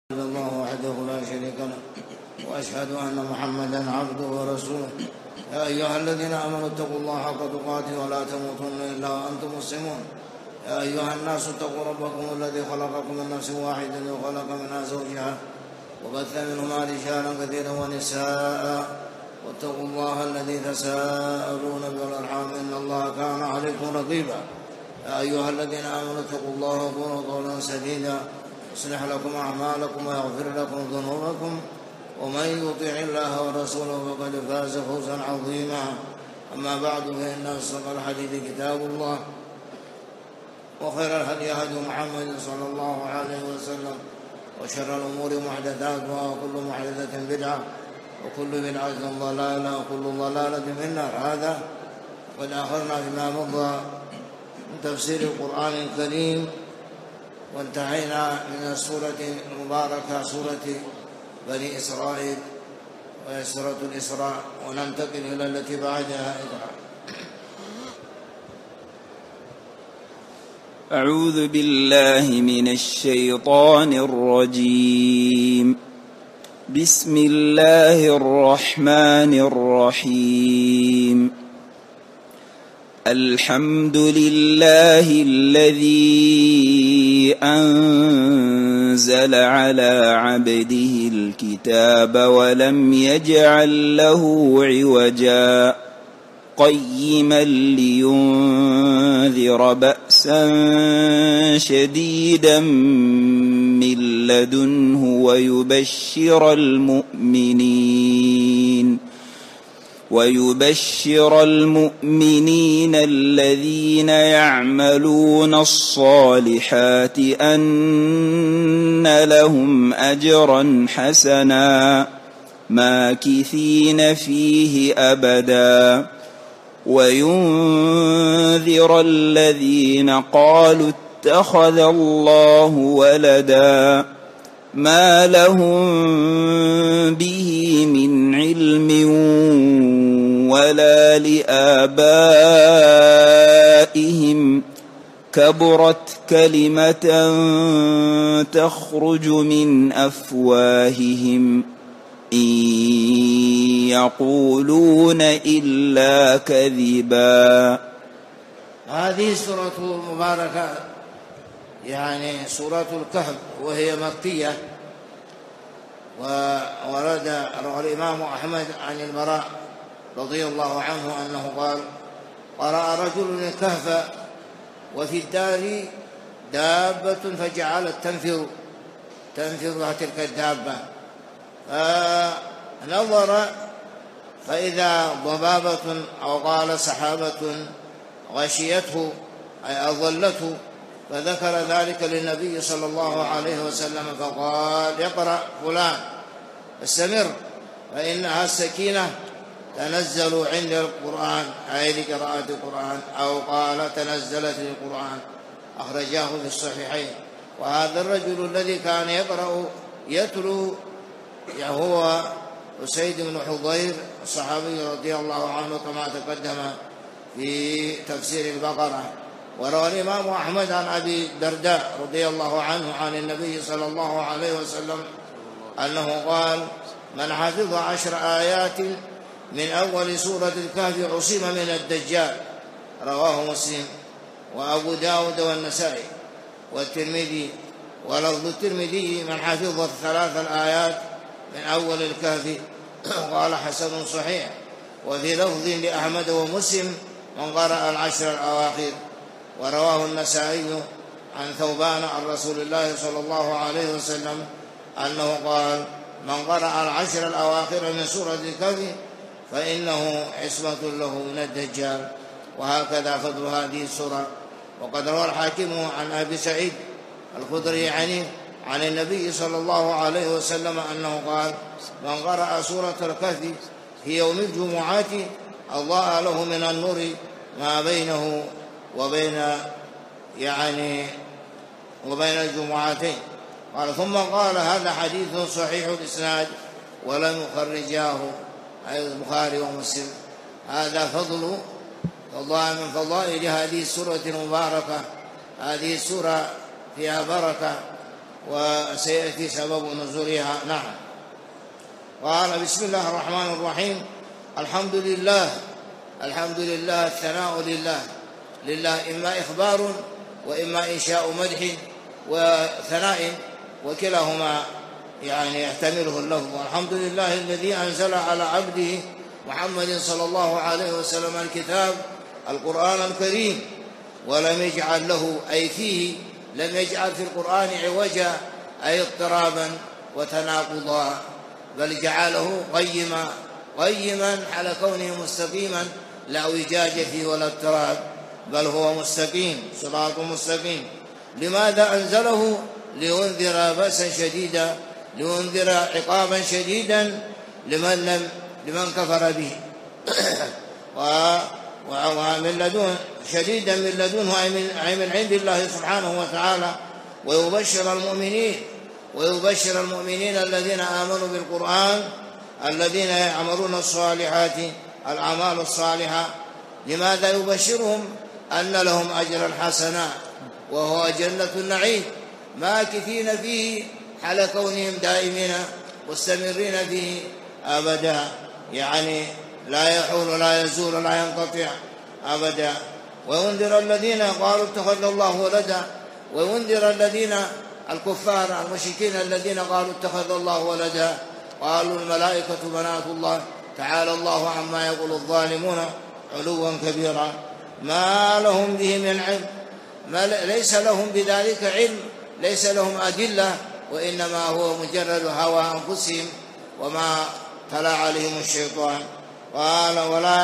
إلا الله وحده لا شريك له وأشهد أن محمدا عبده ورسوله. يا أيها الذين آمنوا اتقوا الله حق تقاته ولا تموتن إلا وأنتم مسلمون. يا أيها الناس اتقوا ربكم الذي خلقكم من نفس واحدة وخلق منها زوجها وبث منهما رجالا كثيرا ونساء واتقوا الله الذي تساءلون به والأرحام إن الله كان عليكم رقيبا. يا أيها الذين آمنوا اتقوا الله وقولوا قولا سديدا يصلح لكم أعمالكم ويغفر لكم ذنوبكم ومن يطع الله ورسوله فقد فاز فوزا عظيما. أما بعد فإن أصدق الحديث كتاب الله وخير الهدي هدي محمد صلى الله عليه وسلم وشر الأمور محدثاتها وكل محدثة بدعة وكل بدعة ضلالة وكل ضلالة في النار. هذا قد أخذنا فيما مضى من تفسير القرآن الكريم وانتهينا من السورة المباركة سورة بني إسرائيل وهي سورة الإسراء، وننتقل إلى التي بعدها. أعوذ بالله من الشيطان الرجيم. بسم الله الرحمن الرحيم. الحمد لله الذي أنزل على عبده الكتاب ولم يجعل له عوجا قيما لينذر بأسا شديدا من لدنه ويبشر المؤمنين الذين يعملون الصالحات أن لهم أجرا حسنا ماكثين فيه أبدا وينذر الذين قالوا اتخذ الله ولدا ما لهم به من علم ولا لآبائهم كبرت كلمة تخرج من أفواههم إن يقولون إلا كذبا. هذه السورة المباركة يعني سورة الكهف وهي مكية، وورد الإمام أحمد عن البراء رضي الله عنه أنه قال: قرأ رجل الكهف وفي الدار دابة فجعلت تنفر تلك الدابة، فنظر فإذا ضبابة أو قال سحابة غشيته أي أظلته، فذكر ذلك للنبي صلى الله عليه وسلم فقال: اقرأ فلان استمر فإنها السكينة تنزل عند القرآن أي لقراءة القرآن، أو قال تنزلت للقرآن، أخرجاه في الصحيحين. وهذا الرجل الذي كان يتلو هو أسيد بن حضير الصحابي رضي الله عنه كما تقدم في تفسير البقرة. وروى الإمام أحمد عن أبي الدرداء رضي الله عنه عن النبي صلى الله عليه وسلم أنه قال: من حفظ 10 آيات من أول سورة الكهف عصم من الدجال. رواه مسلم وأبو داود والنسائي والترمذي. ولفظ الترمذي: من حفظ 3 آيات من أول الكهف قال حسن صحيح. وفي لفظ لأحمد ومسلم: من قرأ 10 الأواخر. ورواه النسائي عن ثوبان عن رسول الله صلى الله عليه وسلم أنه قال: من قرأ 10 الأواخر من سورة الكهف فإنه عصمة له من الدجال. وهكذا فضل هذه السورة. وقد روى الحاكم عن أبي سعيد الخدري عن النبي صلى الله عليه وسلم أنه قال: من قرأ سورة الكهف في يوم الجمعة أضاء له من النور ما بينه وبين الجمعتين. قال ثم قال: هذا حديث صحيح الإسناد ولم يخرجاه أي البخاري ومسلم. هذا فضل من فضائل هذه السورة المباركة. هذه السورة فيها بركة وسيأتي سبب نزولها. نعم. قال: بسم الله الرحمن الرحيم. الحمد لله. الحمد لله الثناء لله. لله إما إخبار وإما إنشاء مدح وثناء، وكلاهما يعني يحتمله اللفظ. الحمد لله الذي أنزل على عبده محمد صلى الله عليه وسلم الكتاب القرآن الكريم، ولم يجعل له أي فيه، لم يجعل في القرآن عوجا أي اضطرابا وتناقضا، بل جعله قيما على كونه مستقيما، لا اعوجاج فيه ولا اضطراب، بل هو مستقيم، صراط مستقيم. لماذا أنزله؟ لينذر بأسا شديدا، لينذر عقابا شديدا لمن كفر به ومن لدن شديدا من لدنه أي من عند الله سبحانه وتعالى، ويبشر المؤمنين الذين آمنوا بالقرآن الذين يعملون الصالحات الأعمال الصالحة. لماذا يبشرهم؟ أن لهم أجرا حسنا، وهو جنة النعيم ماكثين فيه حال كونهم دائمين مستمرين فيه أبدا، يعني لا يحول لا يزول لا ينقطع أبدا. وينذر الذين قالوا اتخذ الله ولدا، وينذر الذين الكفار المشركين الذين قالوا اتخذ الله ولدا، قالوا الملائكة بنات الله تعالى الله عما يقول الظالمون علوا كبيرا. ما لهم به من علم، ليس لهم بذلك علم، ليس لهم أدلة، وإنما هو مجرد هوى أنفسهم وما تلا عليهم الشيطان. قال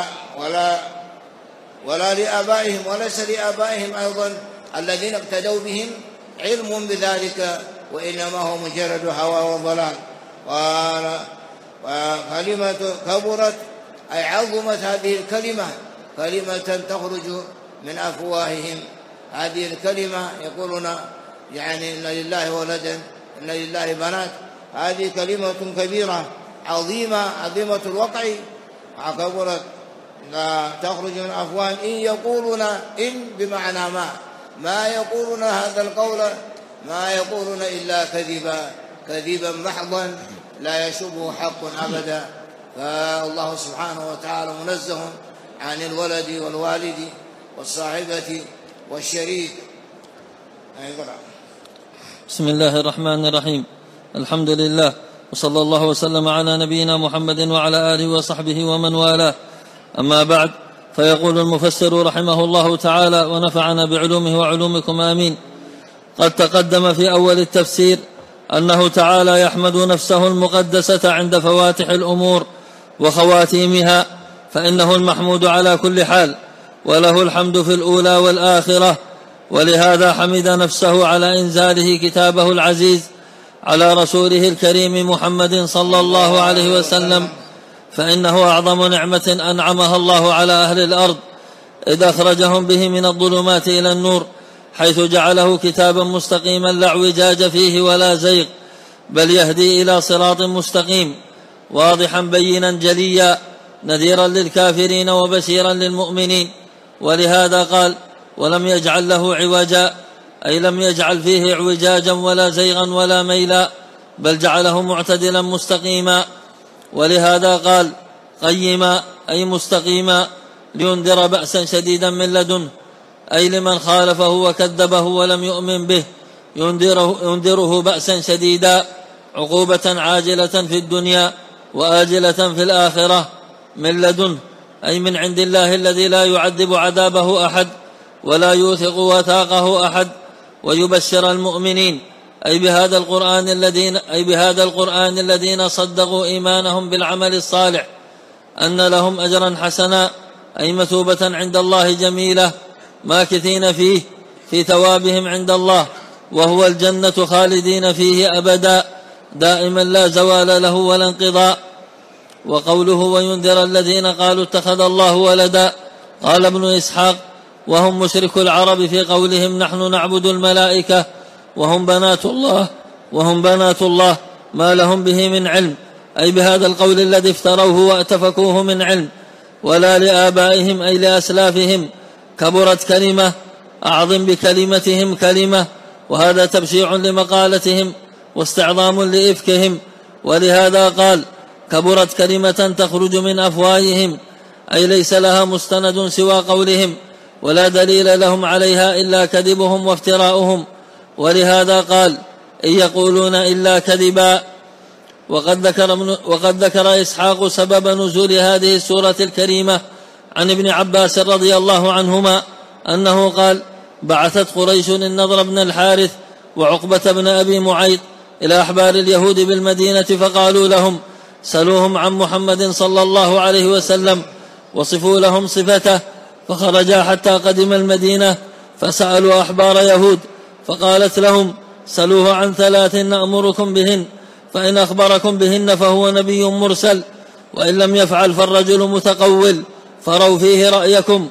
ولا لآبائهم، وليس لآبائهم أيضا الذين اقتدوا بهم علم بذلك، وإنما هو مجرد هوى وضلال. قال كلمة كبرت أي عظمت هذه الكلمة، كلمة تخرج من أفواههم. هذه الكلمة يقولون يعني إن لله ولدا، إن لله بنات، هذه كلمة كبيرة عظيمة الوقع. كبرت لا تخرج من أفواههم إن يقولون، إن بمعنى ما يقولون هذا القول، ما يقولون إلا كذبا محضا لا يشبه حق أبدا. فالله سبحانه وتعالى منزه عن الولد والوالد والصاحبة والشريك. بسم الله الرحمن الرحيم. الحمد لله، وصلى الله وسلم على نبينا محمد وعلى آله وصحبه ومن والاه. أما بعد، فيقول المفسر رحمه الله تعالى ونفعنا بعلومه وعلومكم آمين: قد تقدم في أول التفسير أنه تعالى يحمد نفسه المقدسة عند فواتح الأمور وخواتيمها، فإنه المحمود على كل حال، وله الحمد في الأولى والآخرة. ولهذا حمد نفسه على إنزاله كتابه العزيز على رسوله الكريم محمد صلى الله عليه وسلم، فإنه أعظم نعمة أنعمها الله على أهل الأرض، إذ أخرجهم به من الظلمات إلى النور، حيث جعله كتابا مستقيما لا اعوجاج فيه ولا زيغ، بل يهدي إلى صراط مستقيم واضحا بينا جليا، نذيرا للكافرين وبشيرا للمؤمنين. ولهذا قال: ولم يجعل له عوجا، أي لم يجعل فيه اعوجاجا ولا زيغا ولا ميلا، بل جعله معتدلا مستقيما. ولهذا قال: قيما، أي مستقيما، لينذر بأسا شديدا من لدنه، أي لمن خالفه وكذبه ولم يؤمن به، ينذره بأسا شديدا، عقوبة عاجلة في الدنيا وآجلة في الآخرة، من لدنه أي من عند الله الذي لا يعذب عذابه أحد ولا يوثق وثاقه أحد. ويبشر المؤمنين أي بهذا القرآن الذين صدقوا إيمانهم بالعمل الصالح أن لهم أجرا حسنا، أي مثوبة عند الله جميلة، ماكثين فيه في ثوابهم عند الله، وهو الجنة خالدين فيه أبدا، دائما لا زوال له ولا انقضاء. وقوله: وينذر الذين قالوا اتخذ الله ولدا، قال ابن إسحاق: وهم مشرك العرب في قولهم نحن نعبد الملائكة وهم بنات الله، ما لهم به من علم، أي بهذا القول الذي افتروه واتفكوه من علم، ولا لآبائهم أي لأسلافهم. كبرت كلمة، أعظم بكلمتهم كلمة، وهذا تبشيع لمقالتهم واستعظام لإفكهم. ولهذا قال: كبرت كلمة تخرج من أفواههم، أي ليس لها مستند سوى قولهم، ولا دليل لهم عليها إلا كذبهم وافتراؤهم. ولهذا قال: إن يقولون إلا كذبا. وقد ذكر إسحاق سبب نزول هذه السورة الكريمة عن ابن عباس رضي الله عنهما أنه قال: بعثت قريش النضر بن الحارث وعقبة بن أبي معيط إلى أحبار اليهود بالمدينة، فقالوا لهم: سلوهم عن محمد صلى الله عليه وسلم وصفوا لهم صفته. فخرجا حتى قدم المدينة فسألوا أحبار يهود، فقالت لهم: سلوه عن 3 نأمركم بهن، فإن أخبركم بهن فهو نبي مرسل، وإن لم يفعل فالرجل متقول، فروا فيه رأيكم.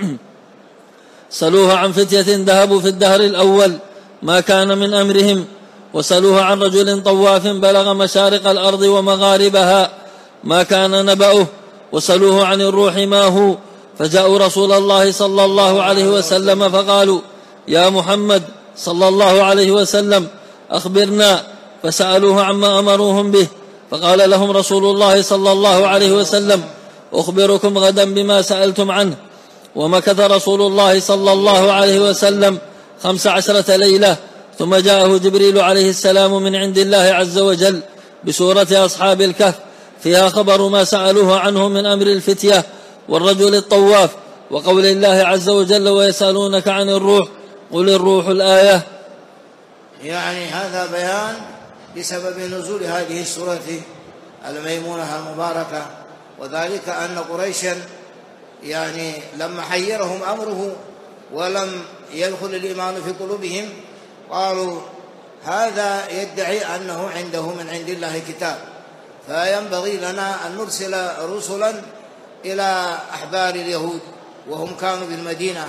سلوه عن فتية ذهبوا في الدهر الأول ما كان من أمرهم، وسلوه عن رجل طواف بلغ مشارق الأرض ومغاربها ما كان نبأه، وسلوه عن الروح ما هو. فجاءوا رسول الله صلى الله عليه وسلم فقالوا: يا محمد صلى الله عليه وسلم أخبرنا. فسألوه عما أمروهم به، فقال لهم رسول الله صلى الله عليه وسلم: أخبركم غدا بما سألتم عنه. ومكث رسول الله صلى الله عليه وسلم 15 ليلة، ثم جاءه جبريل عليه السلام من عند الله عز وجل بسورة أصحاب الكهف، فيها خبر ما سألوه عنه من أمر الفتية والرجل الطواف، وقول الله عز وجل: ويسألونك عن الروح قل الروح الآية. يعني هذا بيان بسبب نزول هذه السورة الميمونة المباركة، وذلك أن قريشا يعني لما حيرهم أمره ولم يدخل الإيمان في قلوبهم قالوا: هذا يدعي أنه عنده من عند الله كتاب، فينبغي لنا أن نرسل رسلا إلى أحبار اليهود وهم كانوا بالمدينة،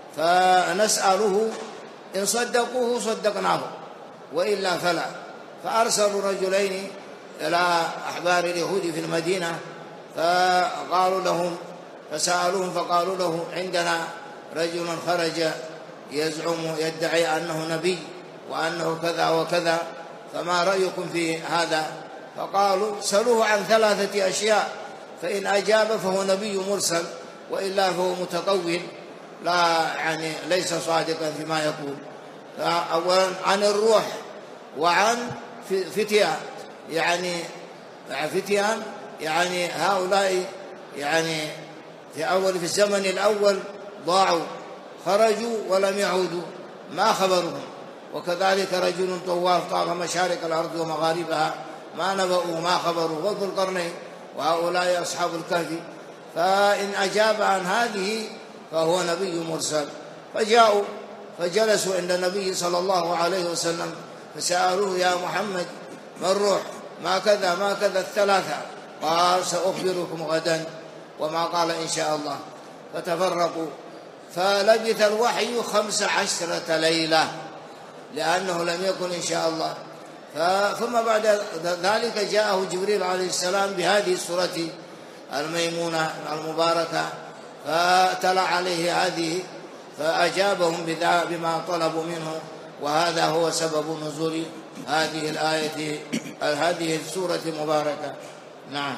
فنسأله إن صدقوه صدقناه وإلا فلا. فأرسلوا رجلين إلى أحبار اليهود في المدينة فقالوا لهم، فسألوهم فقالوا له: عندنا رجل خرج يزعم يدعي أنه نبي وأنه كذا وكذا، فما رأيكم في هذا؟ فقالوا: سألوه عن 3 أشياء، فإن أجاب فهو نبي مرسل، وإلا فهو متقول لا يعني ليس صادقا فيما يقول. أولا عن الروح، وعن فتيان، يعني فتيان يعني هؤلاء يعني في الزمن الأول ضاعوا، خرجوا ولم يعودوا، ما خبرهم. وكذلك رجل طواف طاف مشارق الأرض ومغاربها ما نبأوا ما خبروا، وذو القرنين وهؤلاء أصحاب الكهف. فإن أجاب عن هذه فهو نبي مرسل. فجاءوا فجلسوا عند النبي صلى الله عليه وسلم فسألوه: يا محمد ما الروح؟ ما كذا ما كذا 3. قال: سأخبركم غدا، وما قال إن شاء الله. فتفرقوا، فلبث الوحي 15 ليلة لأنه لم يكن إن شاء الله. ثم بعد ذلك جاءه جبريل عليه السلام بهذه السورة الميمونة المباركة، فتلا عليه هذه فأجابهم بما طلبوا منه، وهذا هو سبب نزول هذه الآية هذه السورة المباركة. نعم.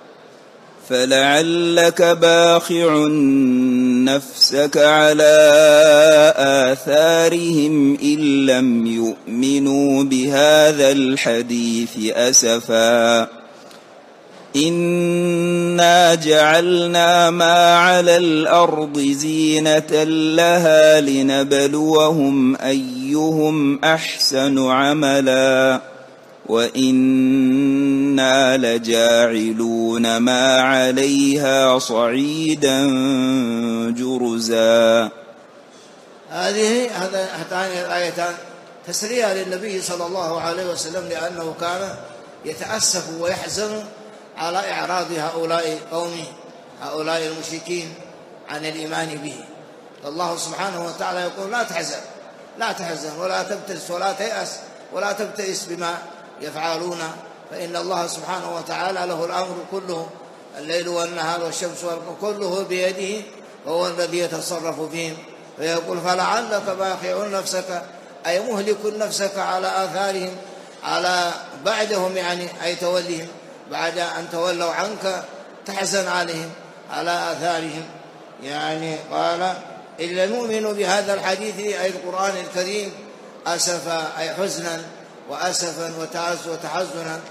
فلعلك باخع نفسك على آثارهم إن لم يؤمنوا بهذا الحديث أسفا إنا جعلنا ما على الأرض زينة لها لنبلوهم أيهم أحسن عملا وإنا لجاعلون ما عليها صعيدا جرزا. هاتان الآيتان تسلية للنبي صلى الله عليه وسلم، لأنه كان يتأسف ويحزن على إعراض هؤلاء قومه هؤلاء المشركين عن الإيمان به. الله سبحانه وتعالى يقول: لا تحزن ولا تبتئس ولا تيأس ولا تبتئس بما يفعلون، فإن الله سبحانه وتعالى له الأمر كله، الليل والنهار والشمس كله بيده، وهو الذي يتصرف فيهم. فيقول: فلعلك باخع نفسك أي مهلك نفسك على آثارهم، على بعدهم يعني، أي توليهم بعد أن تولوا عنك تحزن عليهم على آثارهم يعني. قال إلا نؤمن بهذا الحديث أي القرآن الكريم أسفا أي حزنا وأسفا وتحزنا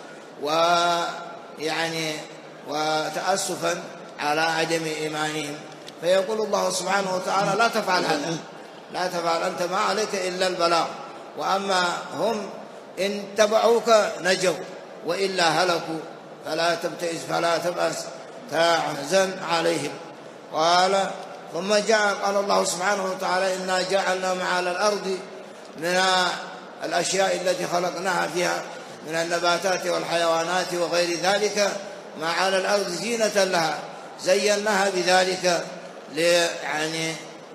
ويعني وتأسفا على عدم إيمانهم. فيقول الله سبحانه وتعالى لا تفعل هذا، لا تفعل، أنت ما عليك إلا البلاغ، وأما هم إن تبعوك نجوا وإلا هلكوا، فلا تبتئس فلا تبأس تحزن عليهم. قال ثم قال الله سبحانه وتعالى إنا جعلنا ما على الأرض من الأشياء التي خلقناها فيها من النباتات والحيوانات وغير ذلك ما على الأرض زينة لها زيناها بذلك يعني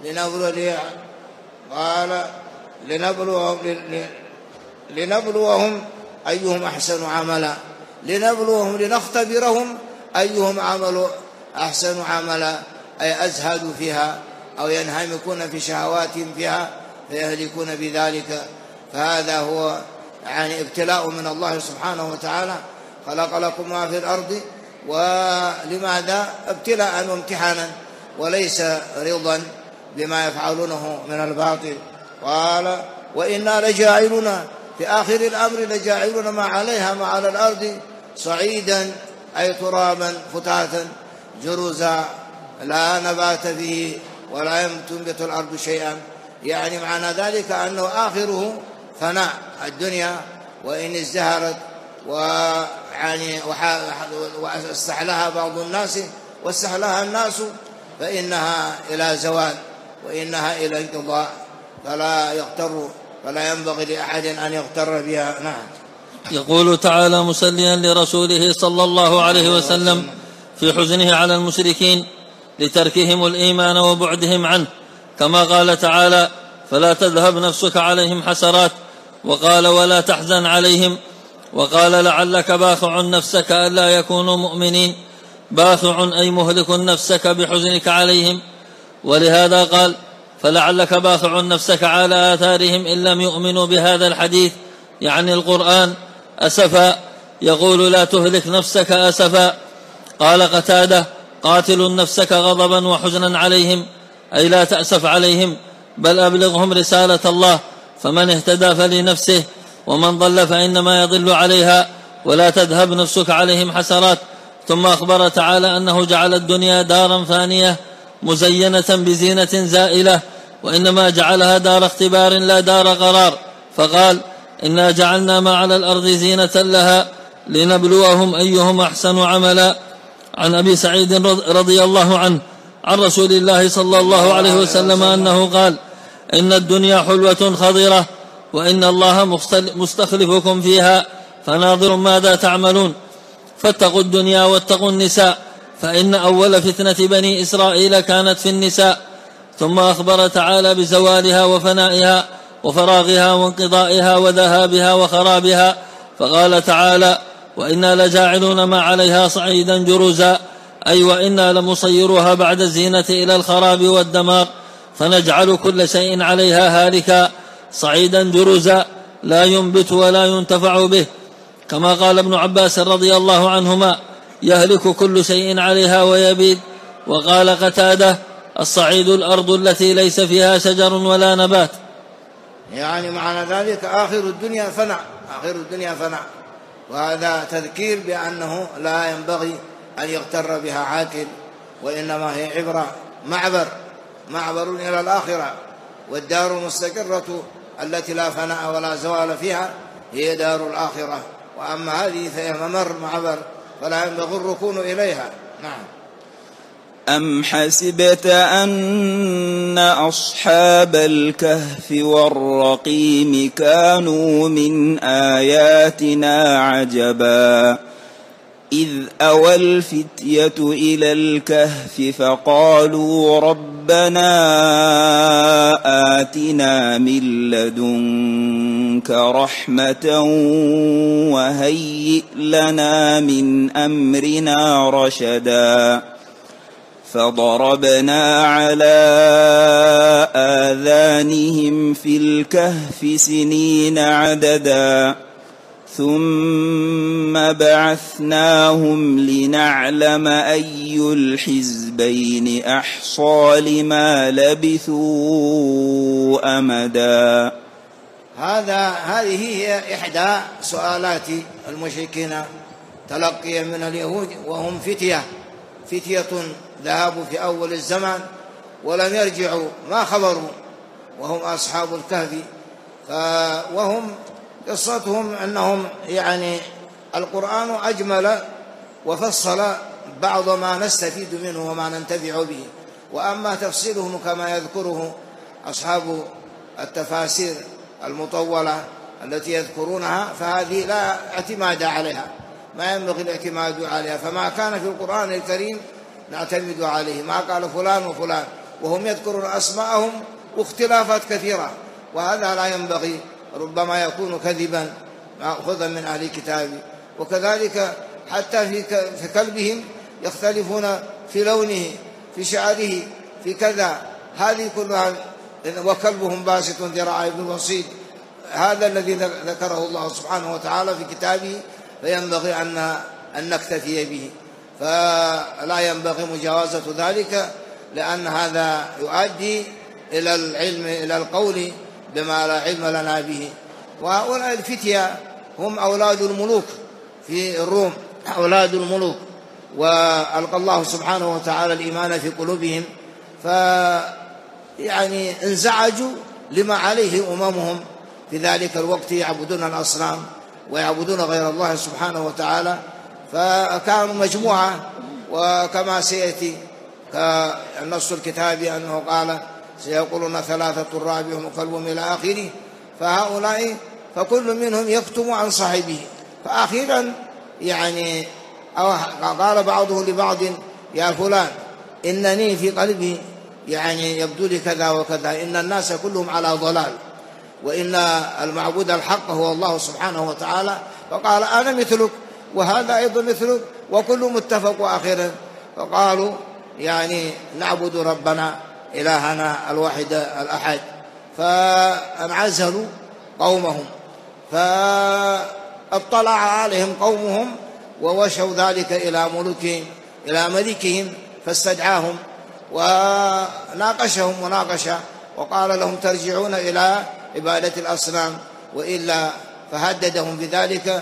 لنبلوهم أيهم أحسن عملا، لنبلوهم لنختبرهم أيهم عمل أحسن عملا، أي أزهدوا فيها أو ينهمكون في شهواتهم فيها فيهلكون بذلك. فهذا هو يعني ابتلاء من الله سبحانه وتعالى، خلق لكم ما في الأرض، ولماذا؟ ابتلاء وامتحانا وليس رضا بما يفعلونه من الباطل. قال وإنا لجاعلون في آخر الأمر لجاعلون ما عليها ما على الأرض صعيدا أي ترابا فتاتا جرزا لا نبات فيه ولا تنبت الأرض شيئا، يعني معنى ذلك أنه آخره فناء الدنيا، وإن ازدهرت ويعني واستحلها بعض الناس واستحلها الناس فإنها إلى زوال وإنها إلى انقضاء، فلا ينبغي لأحد أن يغتر بها. نعم. يقول تعالى مسليا لرسوله صلى الله عليه وسلم في حزنه على المشركين لتركهم الإيمان وبعدهم عنه، كما قال تعالى فلا تذهب نفسك عليهم حسرات، وقال ولا تحزن عليهم، وقال لعلك باخع نفسك ألا يكونوا مؤمنين. باخع أي مهلك نفسك بحزنك عليهم، ولهذا قال فلعلك باخع نفسك على آثارهم إن لم يؤمنوا بهذا الحديث يعني القرآن أسفا، يقول لا تهلك نفسك أسفا. قال قتادة قاتل نفسك غضبا وحزنا عليهم أي لا تأسف عليهم بل أبلغهم رسالة الله، فمن اهتدى فلنفسه ومن ضل فإنما يضل عليها، ولا تذهب نفسك عليهم حسرات. ثم أخبر تعالى أنه جعل الدنيا دارا فانية مزينة بزينة زائلة، وإنما جعلها دار اختبار لا دار قرار، فقال إنا جعلنا ما على الأرض زينة لها لنبلوهم أيهم أحسن عملا. عن أبي سعيد رضي الله عنه عن رسول الله صلى الله عليه وسلم أنه قال إن الدنيا حلوة خضرة وإن الله مستخلفكم فيها فناظر ماذا تعملون، فاتقوا الدنيا واتقوا النساء فإن أول فتنة بني إسرائيل كانت في النساء. ثم أخبر تعالى بزوالها وفنائها وفراغها وانقضائها وذهابها وخرابها، فقال تعالى وإنا لجاعلون ما عليها صعيدا جرزا، أي وإنا لمصيرها بعد الزينة إلى الخراب والدمار، فنجعل كل شيء عليها هالكا صعيدا جرزا لا ينبت ولا ينتفع به، كما قال ابن عباس رضي الله عنهما يهلك كل شيء عليها ويبيد. وقال قتادة الصعيد الأرض التي ليس فيها شجر ولا نبات، يعني معنى ذلك آخر الدنيا فناء، آخر الدنيا فناء، وهذا تذكير بأنه لا ينبغي أن يغتر بها عاقل، وإنما هي عبرة معبر إلى الآخرة، والدار المستقرة التي لا فناء ولا زوال فيها هي دار الآخرة، وأما هذه فهي معبر فلا ينبغي الركون إليها. نعم. أم حسبت أن أصحاب الكهف والرقيم كانوا من آياتنا عجبا إذ أوى الفتية إلى الكهف فقالوا ربنا آتنا من لدنك رحمة وهيئ لنا من أمرنا رشدا فضربنا على آذانهم في الكهف سنين عددا ثم بعثناهم لنعلم أي الحزبين أحصى لما لبثوا أمدا. هذه هي إحدى سؤالات المشركين تلقيا من اليهود، وهم فتية ذهبوا في أول الزمان ولم يرجعوا، ما خبروا، وهم أصحاب الكهف. وهم قصتهم أنهم يعني القرآن أجمل وفصل بعض ما نستفيد منه وما ننتفع به، وأما تفصيلهم كما يذكره أصحاب التفاسير المطولة التي يذكرونها فهذه لا اعتماد عليها، ما ينبغي الاعتماد عليها، فما كان في القرآن الكريم نعتمد عليه، ما قال فلان وفلان، وهم يذكرون أسماءهم واختلافات كثيرة، وهذا لا ينبغي، ربما يكون كذبا مأخوذا من أهل الكتاب. وكذلك حتى في كلبهم يختلفون في لونه، في شعره، في كذا، هذه كلها، وكلبهم باسط ذراعيه بالوصيد، هذا الذي ذكره الله سبحانه وتعالى في كتابه، فينبغي أن نكتفي به، فلا ينبغي مجاوزة ذلك، لأن هذا يؤدي إلى العلم، إلى القول بما لا علم لنا به. وهؤلاء الفتية هم أولاد الملوك في الروم، أولاد الملوك، وألقى الله سبحانه وتعالى الإيمان في قلوبهم، يعني انزعجوا لما عليه أممهم في ذلك الوقت، يعبدون الأصنام ويعبدون غير الله سبحانه وتعالى، فكانوا مجموعة. وكما سيأتي كالنص الكتابي أنه قال سيقولون ثلاثة رابعهم كلبهم إلى آخره، فهؤلاء فكل منهم يكتم عن صاحبه، فأخيرا يعني قال بعضه لبعض يا فلان إنني في قلبي يعني يبدو لي كذا وكذا، إن الناس كلهم على ضلال، وإن المعبود الحق هو الله سبحانه وتعالى، فقال أنا مثلك وهذا أيضا مثلك وكل متفق آخرا، فقالوا يعني نعبد ربنا إلهنا الواحد الأحد، فانعزلوا قومهم، فاطلع عليهم قومهم ووشوا ذلك إلى ملوكهم، إلى ملكهم، فاستدعاهم وناقشهم مناقشة، وقال لهم ترجعون إلى عبادة الأصنام وإلا، فهددهم بذلك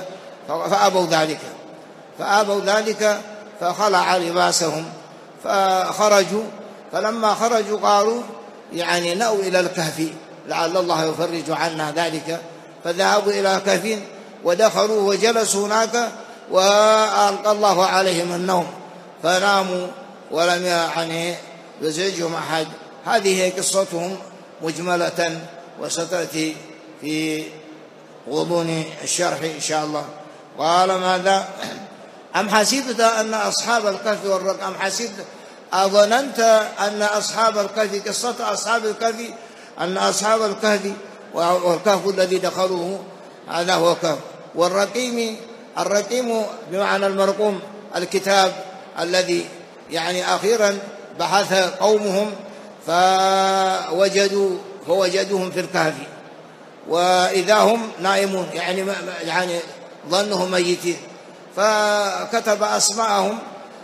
فأبوا ذلك فخلع لباسهم فخرجوا. فلما خرجوا قالوا يعني نأوا إلى الكهف لعل الله يفرج عنا ذلك، فذهبوا إلى كهف ودخلوا وجلسوا هناك، وألقى الله عليهم النوم فناموا ولم يعني يزعجهم أحد. هذه هي قصتهم مجملة، وستأتي في غضون الشرح إن شاء الله. قال ماذا؟ أم حسبت أن أصحاب الكهف والرقيم، أم حسبت أظننت أن أصحاب الكهف، قصة أصحاب الكهف أن أصحاب الكهف والكهف الذي دخلوه هذا هو كهف، والرقيم بمعنى المرقوم، الكتاب الذي يعني أخيرا بحث قومهم فوجدوهم في الكهف وإذا هم نائمون، يعني ظنهم ميتين، فكتب أسماءهم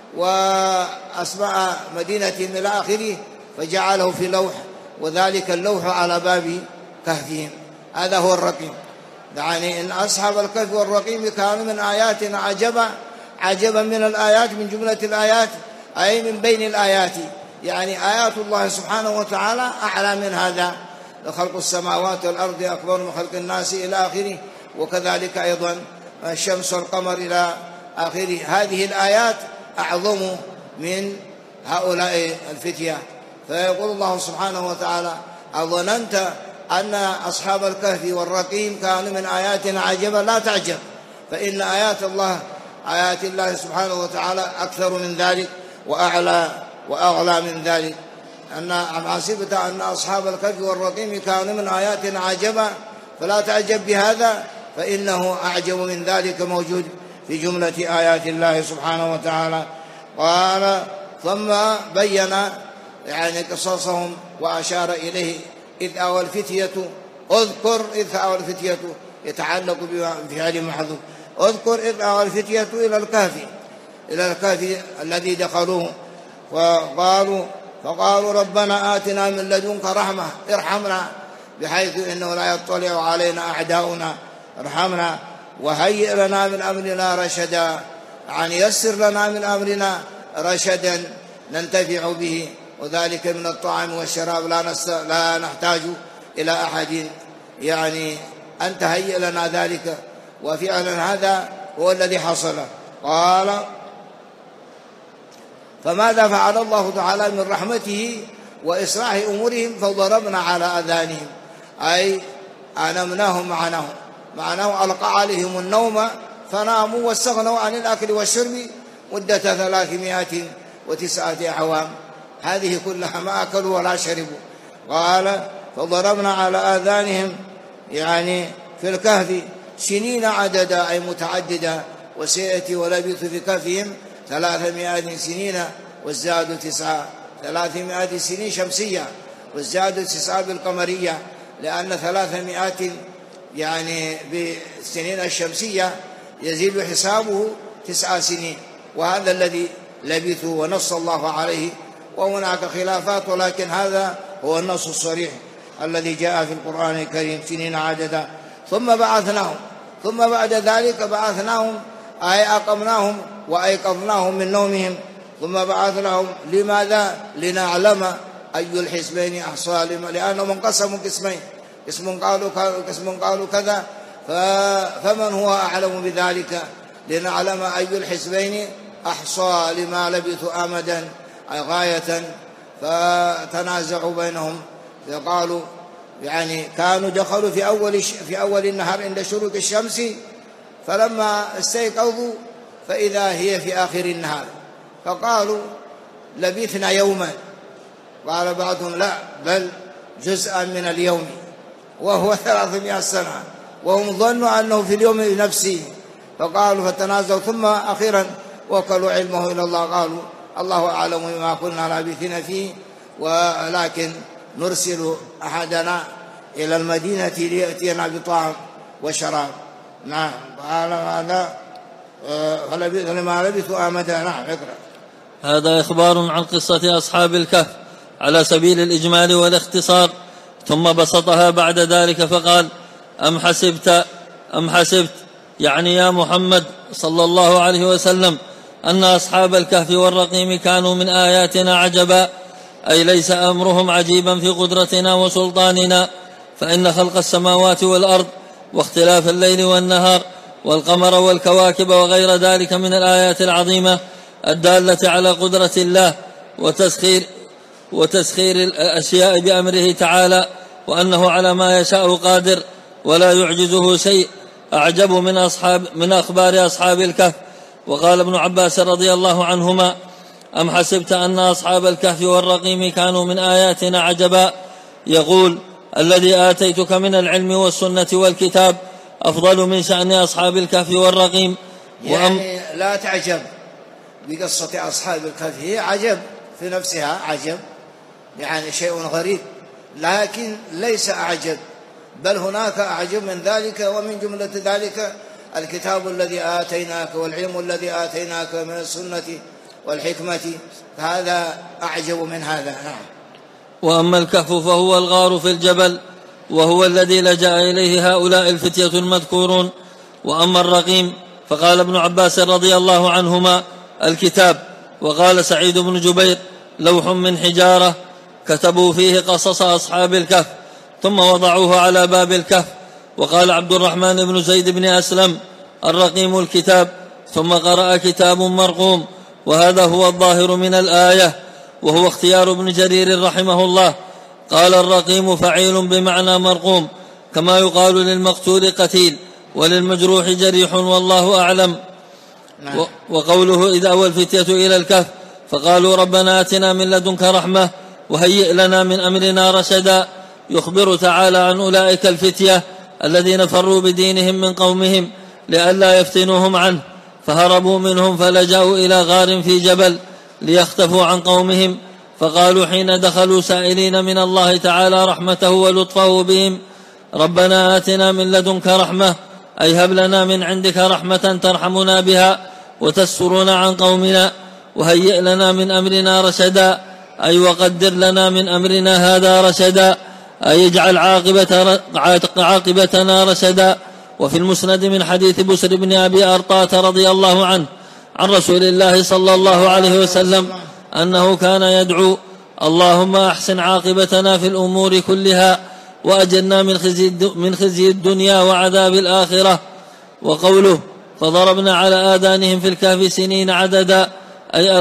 وأسماء مدينتهم إلى آخره، فجعله في لوح، وذلك اللوح على باب كهفهم، هذا هو الرقيم. يعني إن أصحاب الكهف والرقيم كانوا من آياتنا عجبا من الآيات، من جملة الآيات أي من بين الآيات، يعني آيات الله سبحانه وتعالى أعلى من هذا، لخلق السماوات والأرض أكبر من خلق الناس إلى آخره، وكذلك أيضا الشمس والقمر إلى آخره. هذه الآيات أعظم من هؤلاء الفتية. فيقول الله سبحانه وتعالى أظننت أن أصحاب الكهف والرقيم كانوا من آياتنا عجبا، لا تعجب، فإن آيات الله سبحانه وتعالى أكثر من ذلك وأعلى وأغلى من ذلك. أم حسبت أن أصحاب الكهف والرقيم كانوا من آياتنا عجبا، فلا تعجب بهذا، فإنه أعجب من ذلك موجود في جملة آيات الله سبحانه وتعالى. قال ثم بين يعني قصصهم وأشار إليه إذ أوى الفتية، اذكر إذ أوى الفتية يتعلق بفعل محذوف، اذكر إذ أوى الفتية إلى الكهف الذي دخلوه فقالوا ربنا آتنا من لدنك رحمة ارحمنا، بحيث إنه لا يطلع علينا أعداؤنا، ارحمنا وهيئ لنا من أمرنا رشدا، يعني يسر لنا من أمرنا رشدا ننتفع به، وذلك من الطعام والشراب لا نحتاج إلى أحد يعني أن تهيئ لنا ذلك، وفعلا هذا هو الذي حصل. قال فماذا فعل الله تعالى من رحمته وإصلاح أمورهم؟ فضربنا على أذانهم، أي أنمناهم معناه ألقى عليهم النوم فناموا واستغنوا عن الأكل والشرب مدة 309 أعوام، هذه كلها ما أكلوا ولا شربوا. قال فضربنا على آذانهم يعني في الكهف سنين عددا، أي متعددة، وسيأتي ولبثوا في كهفهم 300 سنين وازدادوا 9، 300 سنين شمسية وازدادوا 9 بالقمرية، لأن 300 يعني بالسنين الشمسية يزيد حسابه 9 سنين، وهذا الذي لبثوا ونص الله عليه، وهناك خلافات، ولكن هذا هو النص الصريح الذي جاء في القرآن الكريم سنين عددا. ثم بعد ذلك بعثناهم، أي أقمناهم وأيقظناهم من نومهم، ثم بعثناهم لماذا؟ لنعلم أي الحزبين أحصى، لأنهم انقسموا قسمين، قسم قالوا كذا، فمن هو أعلم بذلك؟ لنعلم أي الحزبين أحصى لما لبثوا أمدا، أي غاية. فتنازعوا بينهم، فقالوا يعني كانوا دخلوا في أول النهار عند شروق الشمس، فلما استيقظوا فإذا هي في آخر النهار، فقالوا لبثنا يوما، قال بعضهم لا بل جزءا من اليوم، وهو 300 سنة، وهم ظنوا أنه في اليوم نفسه، فقالوا فتنازعوا، ثم أخيرا وكلوا علمه إلى الله، قالوا الله أعلم بما كنا لابثين فيه، ولكن نرسل أحدنا إلى المدينة ليأتينا بطعام وشراب. نعم، قال هذا لما لبثوا أمدا. نعم، اقرأ. هذا إخبار عن قصة أصحاب الكهف على سبيل الإجمال والاختصار، ثم بسطها بعد ذلك فقال أم حسبت يعني يا محمد صلى الله عليه وسلم أن أصحاب الكهف والرقيم كانوا من آياتنا عجبا، أي ليس أمرهم عجيبا في قدرتنا وسلطاننا، فإن خلق السماوات والأرض واختلاف الليل والنهار والقمر والكواكب وغير ذلك من الآيات العظيمة الدالة على قدرة الله وتسخير الأشياء بأمره تعالى، وأنه على ما يشاء قادر ولا يعجزه شيء، أعجب من أخبار أصحاب الكهف. وقال ابن عباس رضي الله عنهما أم حسبت أن أصحاب الكهف والرقيم كانوا من آياتنا عجبا، يقول الذي آتيتك من العلم والسنة والكتاب أفضل من شأن أصحاب الكهف والرقيم. يعني لا تعجب بقصة أصحاب الكهف، هي عجب في نفسها، عجب يعني شيء غريب، لكن ليس أعجب، بل هناك أعجب من ذلك، ومن جملة ذلك الكتاب الذي آتيناك والعلم الذي آتيناك من السنة والحكمة، هذا أعجب من هذا. نعم. وأما الكهف فهو الغار في الجبل، وهو الذي لجأ إليه هؤلاء الفتية المذكورون. وأما الرقيم فقال ابن عباس رضي الله عنهما الكتاب، وقال سعيد بن جبير لوح من حجارة كتبوا فيه قصص أصحاب الكهف ثم وضعوه على باب الكهف. وقال عبد الرحمن بن زيد بن أسلم الرقيم الكتاب، ثم قرأ كتاب مرقوم، وهذا هو الظاهر من الآية، وهو اختيار ابن جرير رحمه الله. قال الرقيم فعيل بمعنى مرقوم، كما يقال للمقتول قتيل وللمجروح جريح، والله أعلم. وقوله إذا أوى الفتية إلى الكهف فقالوا ربنا آتنا من لدنك رحمة وهيئ لنا من أمرنا رشدا، يخبر تعالى عن أولئك الفتية الذين فروا بدينهم من قومهم لئلا يفتنوهم عنه، فهربوا منهم فلجأوا إلى غار في جبل ليختفوا عن قومهم، فقالوا حين دخلوا سائلين من الله تعالى رحمته ولطفه بهم: ربنا آتنا من لدنك رحمة، أي هب لنا من عندك رحمة ترحمنا بها وتسترنا عن قومنا، وهيئ لنا من أمرنا رشدا، أي وقدر لنا من أمرنا هذا رشدا، أي اجعل عاقبتنا رشدا. وفي المسند من حديث بسر بن أبي أرطاة رضي الله عنه عن رسول الله صلى الله عليه وسلم أنه كان يدعو: اللهم أحسن عاقبتنا في الأمور كلها وأجرنا من خزي الدنيا وعذاب الآخرة. وقوله: فضربنا على آذانهم في الكهف سنين عددا، أي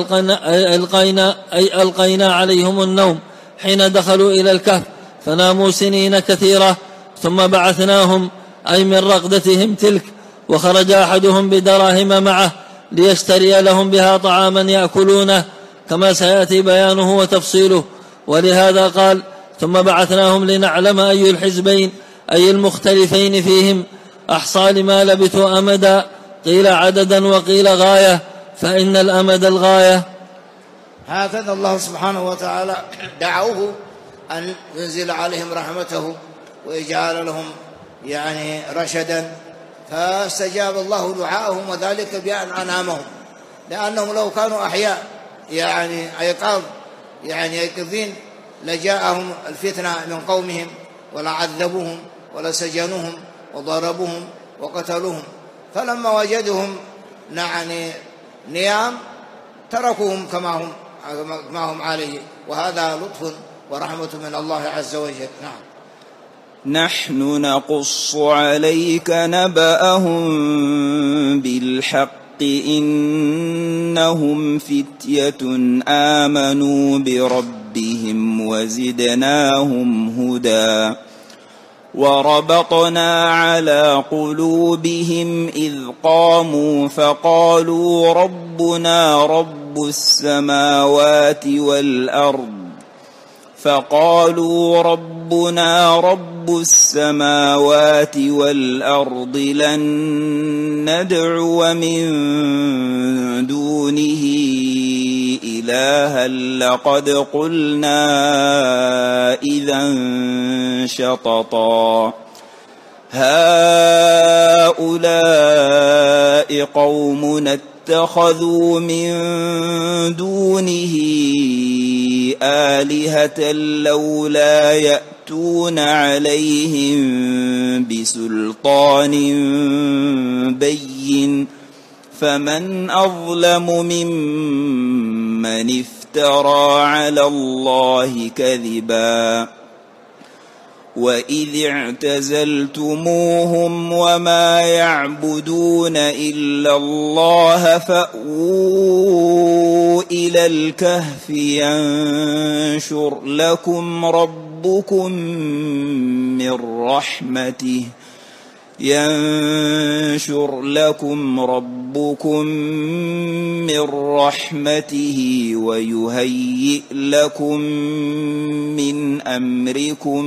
ألقينا عليهم النوم حين دخلوا إلى الكهف فناموا سنين كثيرة، ثم بعثناهم، أي من رقدتهم تلك، وخرج أحدهم بدراهم معه ليشتري لهم بها طعاما يأكلونه، كما سيأتي بيانه وتفصيله. ولهذا قال: ثم بعثناهم لنعلم أي الحزبين، أي المختلفين فيهم، أحصى لما لبثوا أمدا، قيل عددا وقيل غاية، فإن الأمد الغاية. هكذا الله سبحانه وتعالى دعوه أن ينزل عليهم رحمته ويجعل لهم رشدا، فاستجاب الله دعاءهم، وذلك بأن أنامهم، لأنهم لو كانوا أحياء أيقاظ يقظين لجاءهم الفتنة من قومهم ولعذبوهم ولسجنوهم وضربوهم وقتلوهم، فلما وجدهم نيام تركوهم كما هم عليه، وهذا لطف ورحمة من الله عز وجل. نعم. نحن نقص عليك نبأهم بالحق إنهم فتية آمنوا بربهم وزدناهم هدى وربطنا على قلوبهم إذ قاموا فقالوا ربنا رب السماوات والأرض لن ندعو من دونه إلها لقد قلنا إذا شططا هؤلاء قومنا اتخذوا من دونه آلهة لولا يأتون عليهم بسلطان بين فمن أظلم ممن افترى على الله كذبا وإذ اعتزلتموهم وما يعبدون إلا الله فأووا إلى الكهف ينشر لكم ربكم من رحمته ويهيئ لكم من أمركم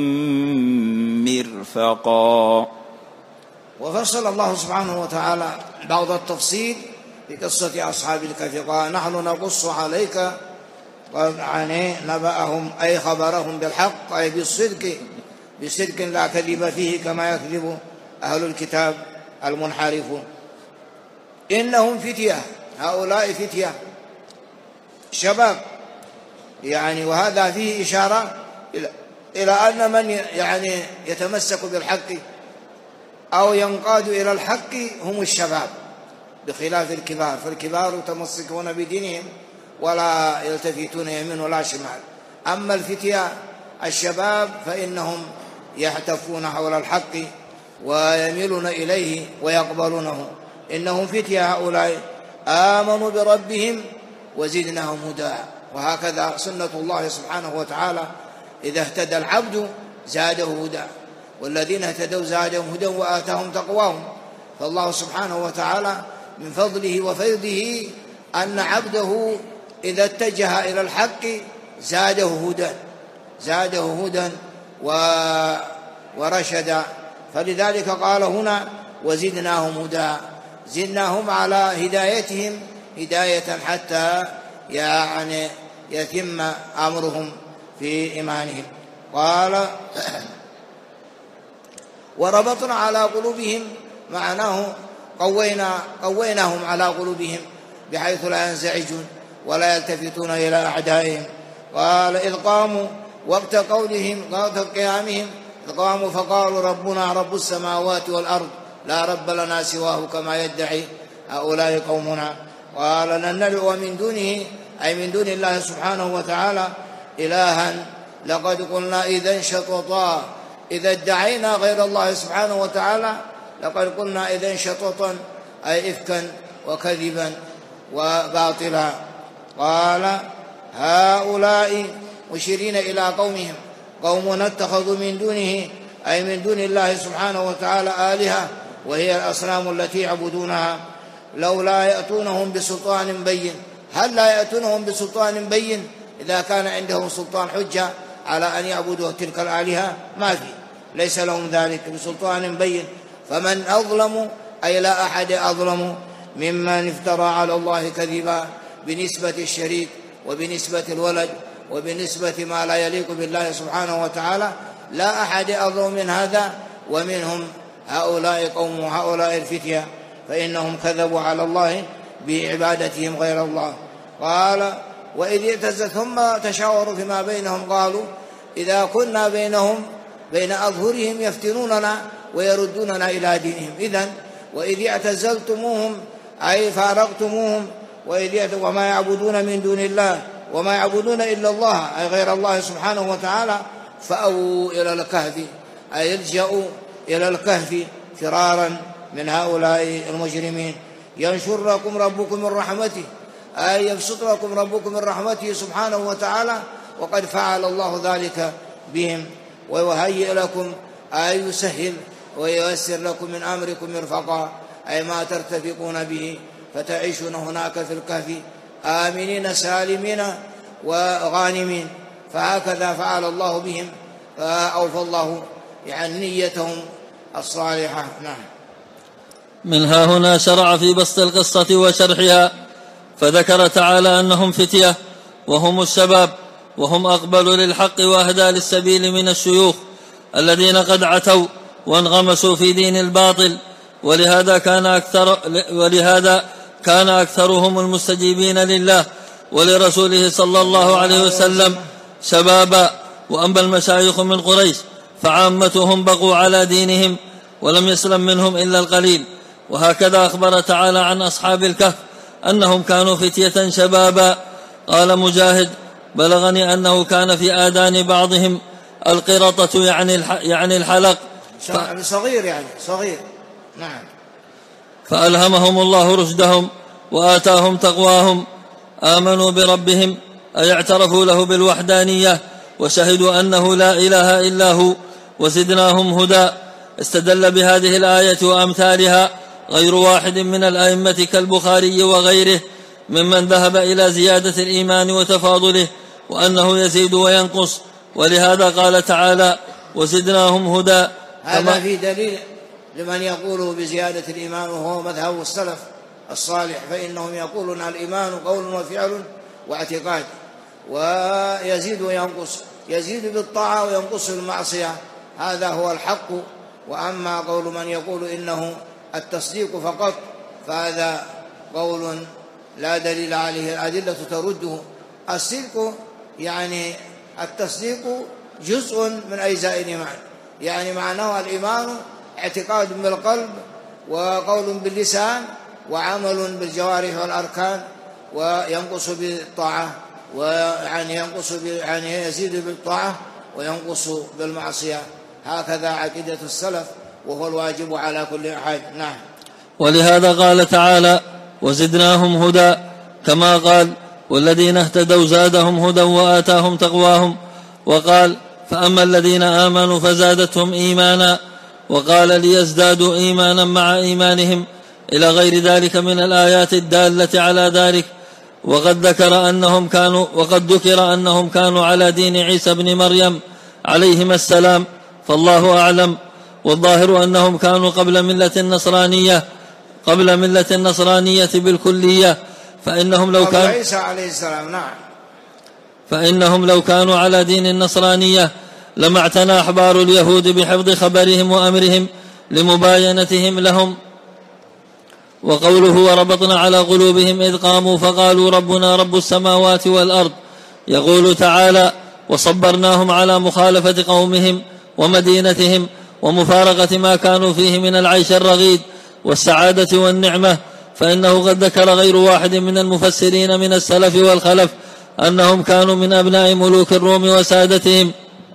مرفقا. وفصل الله سبحانه وتعالى بعض التفصيل في قصة أصحاب الكهف، قال: نحن نقص عليك نبأهم، أي خبرهم بالحق، أي بصدق لا كذب فيه كما يكذب أهل الكتاب المنحرفون. إنهم فتية، هؤلاء فتية شباب، وهذا فيه إشارة إلى أن من يتمسك بالحق أو ينقاد إلى الحق هم الشباب بخلاف الكبار، فالكبار يتمسكون بدينهم ولا يلتفتون يمين ولا شمال، أما الفتية الشباب فإنهم يحتفون حول الحق ويميلون إليه ويقبلونه. إنهم فتية هؤلاء آمنوا بربهم وزدناهم هدى. وهكذا سنة الله سبحانه وتعالى، إذا اهتدى العبد زاده هدى، والذين اهتدوا زادهم هدى وآتاهم تقواهم. فالله سبحانه وتعالى من فضله وفيضه أن عبده إذا اتجه إلى الحق زاده هدى ورشدا. فلذلك قال هنا: وزدناهم هدى، زدناهم على هدايتهم هداية حتى يعني يتم أمرهم في إيمانهم. قال وربطنا على قلوبهم معناه قويناهم على قلوبهم بحيث لا ينزعجون ولا يلتفتون إلى أعدائهم. قال إذ قاموا وقت قيامهم إذ قاموا فقالوا ربنا رب السماوات والأرض لا رب لنا سواه كما يدعي هؤلاء قومنا. قال لن ندعو من دونه أي من دون الله سبحانه وتعالى إلها لقد قلنا إذا شططا، إذا ادعينا غير الله سبحانه وتعالى لقد قلنا إذا شططا أي إفكا وكذبا وباطلا. قال هؤلاء مشيرين إلى قومهم قوم اتخذوا من دونه أي من دون الله سبحانه وتعالى آلهة وهي الأصنام التي يعبدونها لولا يأتونهم بسلطان بين. هل لا يأتونهم بسلطان بين؟ إذا كان عندهم سلطان حجة على أن يعبدوا تلك الآلهة ما في، ليس لهم ذلك بسلطان بين. فمن أظلم أي لا أحد أظلم ممن افترى على الله كذبا بنسبة الشريك وبنسبة الولد وبنسبة ما لا يليق بالله سبحانه وتعالى، لا أحد أظلم من هذا. ومنهم هؤلاء قوم هؤلاء الفتية فإنهم كذبوا على الله بعبادتهم غير الله. قال وإذ اعتزلوا ثم تشاوروا فيما بينهم قالوا إذا كنا بين أظهرهم يفتنوننا ويردوننا إلى دينهم. إذن وإذ اعتزلتموهم أي فارقتموهم وما يعبدون من دون الله وما يعبدون إلا الله أي غير الله سبحانه وتعالى فأووا إلى الكهف أي يلجأوا إلى الكهف فرارا من هؤلاء المجرمين. ينشر لكم ربكم من رحمته أي يبسط لكم ربكم من رحمته سبحانه وتعالى وقد فعل الله ذلك بهم ويهيئ لكم أي يسهل وييسر لكم من أمركم مرفقا أي ما ترتفقون به فتعيشون هناك في الكهف آمنين سالمين وغانمين. فهكذا فعل الله بهم فأوفى الله يعني نيتهم الصالحة. نعم. منها هنا شرع في بسط القصة وشرحها فذكر تعالى أنهم فتية وهم الشباب وهم أقبل للحق وأهدى للسبيل من الشيوخ الذين قد عتوا وانغمسوا في دين الباطل ولهذا كان أكثرهم المستجيبين لله ولرسوله صلى الله عليه وسلم شبابا. وأما المشايخ من قريش فعامتهم بقوا على دينهم ولم يسلم منهم إلا القليل. وهكذا أخبر تعالى عن أصحاب الكهف أنهم كانوا فتية شبابا. قال مجاهد بلغني أنه كان في آذان بعضهم القرطة يعني الحلق صغير يعني صغير. نعم. فألهمهم الله رشدهم وآتاهم تقواهم آمنوا بربهم أي اعترفوا له بالوحدانية وشهدوا أنه لا إله إلا هو وزدناهم هدى. استدل بهذه الآية وأمثالها غير واحد من الأئمة كالبخاري وغيره ممن ذهب إلى زيادة الإيمان وتفاضله وأنه يزيد وينقص. ولهذا قال تعالى وزدناهم هدى. هذا في دليل لمن يقول بزيادة الإيمان وهو مذهب السلف الصالح فإنهم يقولون الإيمان قول وفعل واعتقاد ويزيد وينقص، يزيد بالطاعة وينقص بالمعصية، هذا هو الحق. وأما قول من يقول إنه التصديق فقط فهذا قول لا دليل عليه، الأدلة ترده. الصدق يعني التصديق جزء من أجزاء الإيمان، يعني معناه الإيمان اعتقاد بالقلب وقول باللسان وعمل بالجوارح والأركان، وينقص بالطاعة ويعني يعني يزيد بالطاعة وينقص بالمعصية. هكذا عقيدة السلف وهو الواجب على كل أحد. نعم. ولهذا قال تعالى وزدناهم هدى كما قال والذين اهتدوا زادهم هدى وآتاهم تقواهم. وقال فأما الذين آمنوا فزادتهم إيمانا. وقال ليزدادوا إيمانا مع إيمانهم إلى غير ذلك من الآيات الدالة على ذلك. وقد ذكر أنهم كانوا على دين عيسى بن مريم عليهما السلام فالله أعلم. والظاهر أنهم كانوا قبل ملة النصرانية بالكلية فإنهم لو كانوا عيسى عليه السلام. نعم. فإنهم لو كانوا على دين النصرانية لما اعتنى أحبار اليهود بحفظ خبرهم وأمرهم لمباينتهم لهم. وقوله وربطنا على قلوبهم إذ قاموا فقالوا ربنا رب السماوات والأرض، يقول تعالى وصبرناهم على مخالفة قومهم ومدينتهم ومفارقة ما كانوا فيه من العيش الرغيد والسعادة والنعمة. فإنه قد ذكر غير واحد من المفسرين من السلف والخلف أنهم كانوا من أبناء ملوك الروم وسادتهم،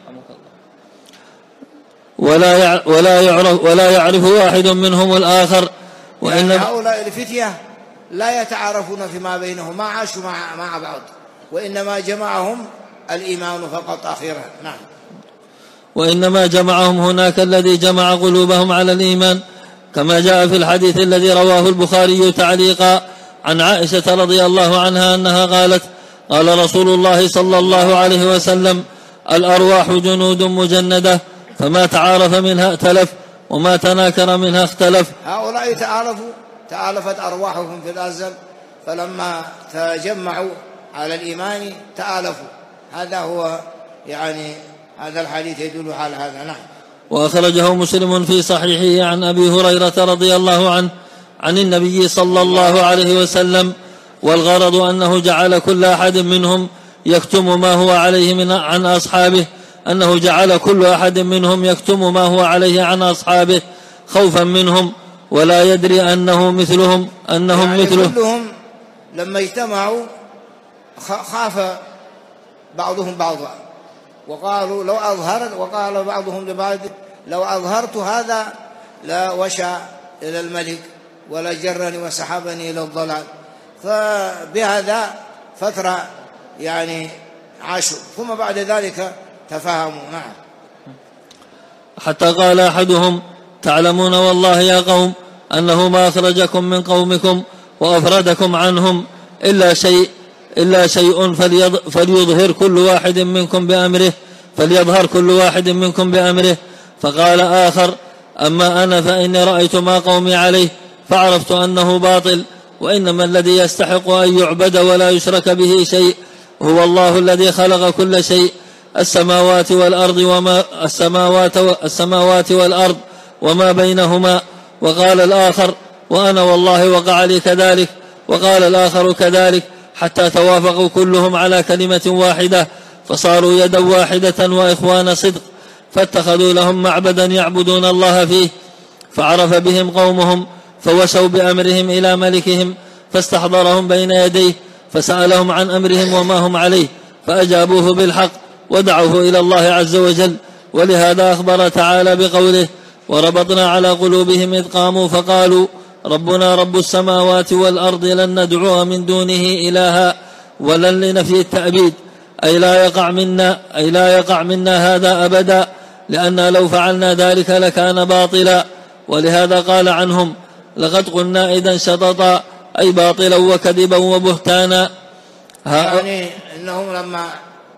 ولا يعرف واحد منهم الآخر. وإن هؤلاء الفتية لا يتعارفون فيما بينهم، ما عاشوا مع بعض، وإنما جمعهم الإيمان فقط آخرا. نعم. وإنما جمعهم هناك الذي جمع قلوبهم على الإيمان، كما جاء في الحديث الذي رواه البخاري تعليقا عن عائشة رضي الله عنها أنها قالت قال رسول الله صلى الله عليه وسلم الأرواح جنود مجندة، فما تعارف منها ائتلف وما تناكر منها اختلف. هؤلاء تآلفت أرواحهم في الأزل، فلما تجمعوا على الإيمان تآلفوا. هذا هو هذا الحديث يدل على هذا. نعم. وأخرجه مسلم في صحيحه عن أبي هريرة رضي الله عنه عن النبي صلى الله عليه وسلم، والغرض أنه جعل كل أحد منهم يكتم ما هو عليه عن أصحابه، أنه جعل كل أحد منهم يكتم ما هو عليه عن أصحابه خوفا منهم، ولا يدري أنه مثلهم مثله. كلهم لما اجتمعوا خاف بعضهم بعضا، وقالوا وقال بعضهم لبعض لو أظهرت هذا لا وشى إلى الملك ولا جرني وسحبني إلى الضلال. فبهذا فترة عاشوا، ثم بعد ذلك تفاهموا. نعم. حتى قال أحدهم تعلمون والله يا قوم أنه ما أخرجكم من قومكم وأفردكم عنهم إلا شيء فليظهر كل واحد منكم بأمره. فقال آخر أما أنا فإني رأيت ما قومي عليه فعرفت أنه باطل، وإنما الذي يستحق أن يعبد ولا يشرك به شيء هو الله الذي خلق كل شيء، السماوات والأرض وما بينهما. وقال الآخر وأنا والله وقع لي كذلك، وقال الآخر كذلك، حتى توافقوا كلهم على كلمة واحدة، فصاروا يدا واحدة وإخوان صدق، فاتخذوا لهم معبدا يعبدون الله فيه. فعرف بهم قومهم فوسوا بأمرهم إلى ملكهم، فاستحضرهم بين يديه فسألهم عن أمرهم وما هم عليه، فأجابوه بالحق ودعوه إلى الله عز وجل. ولهذا أخبر تعالى بقوله وربطنا على قلوبهم إذ قاموا فقالوا ربنا رب السماوات والأرض لن ندعو من دونه إلها، ولن لنفي التأبيد أي لا يقع منا هذا أبدا، لأننا لو فعلنا ذلك لكان باطلا. ولهذا قال عنهم لقد قلنا إذا شططا أي باطلا وكذبا وبهتانا. إنهم لما